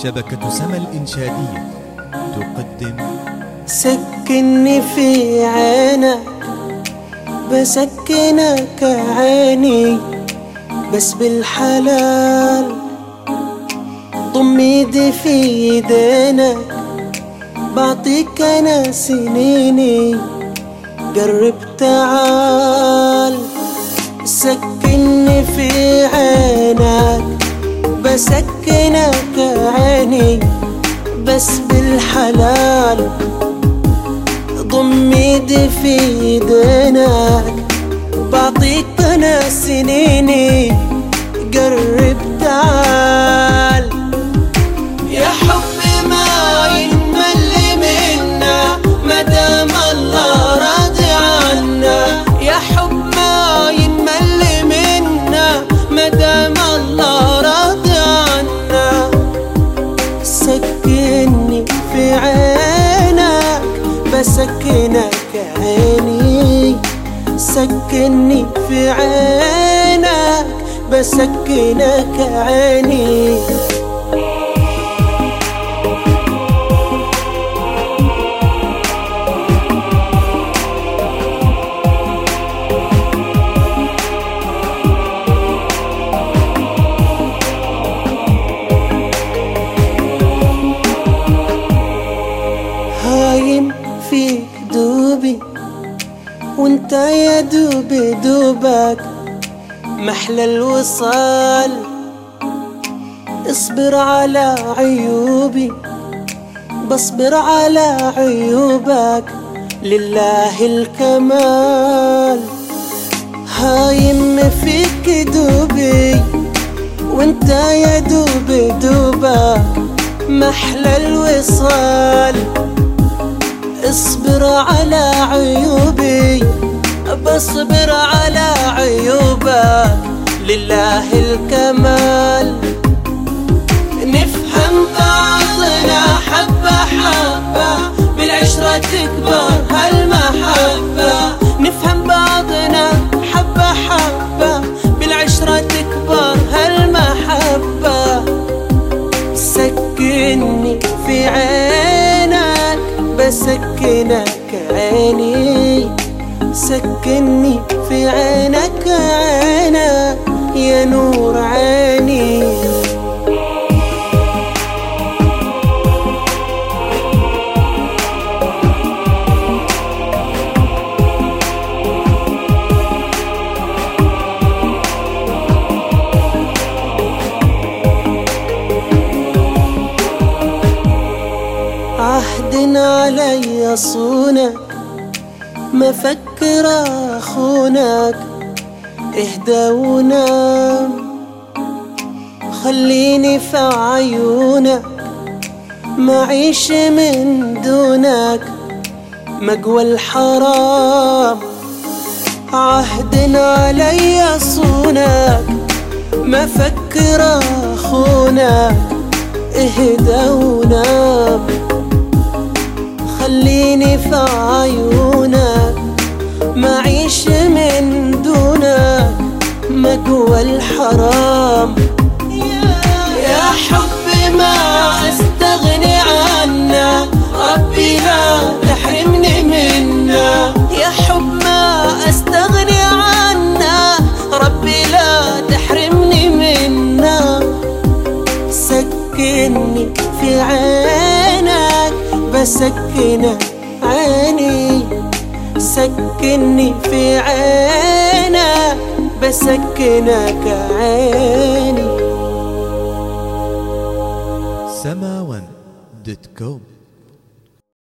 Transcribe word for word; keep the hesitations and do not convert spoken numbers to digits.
شبكة سما الإنشادية تقدم سكنني في عينك بسكنك عيني بس بالحلال، ضم ايدي في ايدينك بعطيك انا سنيني، قرب تعال. سكنني في عينك بسكنك عيني بس بالحلال، ضم ايدي في ايدينك بعطيك انا سنيني، قرب تعال. يا حبي ما ينمل منا مدام الله راضي عنا، يا حب ما ينمل منا مدام الله راضي عنا. سكنني في عينك بسكنك عيني، سكنني في عينك بسكنك عيني. هايم فيك دوبي وانت يا دوبي دوبك محلى الوصال، اصبر على عيوبي بصبر على عيوبك لله الكمال. هايم فيك دوبي وانت يا دوبي دوبك محلى الوصال، اصبر على عيوبي بصبر على عيوبك لله الكمال. نفهم بعضنا حبة حبة بالعشرة تكبر هالمحبة، نفهم بعضنا حبة حبة بالعشرة تكبر هالمحبة. سكنني في عينك بسكنك عيني، سكنني في عينك عينك يا نور عيني. عهد علي صونك ما فكر اخونك، اهدى ونام خليني في عيونك ما عيش من دونك مقوى الحرام. عهد علي صونك ما فكر اخونك، اهدى ونام خليني في عيونك ما عيش من دونك مقوى الحرام. يا حبي ما استغني عنك ربي لا تحرمني منا، يا حب ما استغني عنك ربي لا تحرمني منا. سكنني في عينك بسكنك عيني، سكنني في عينك بسكنك عيني. سما ون دوت كوم.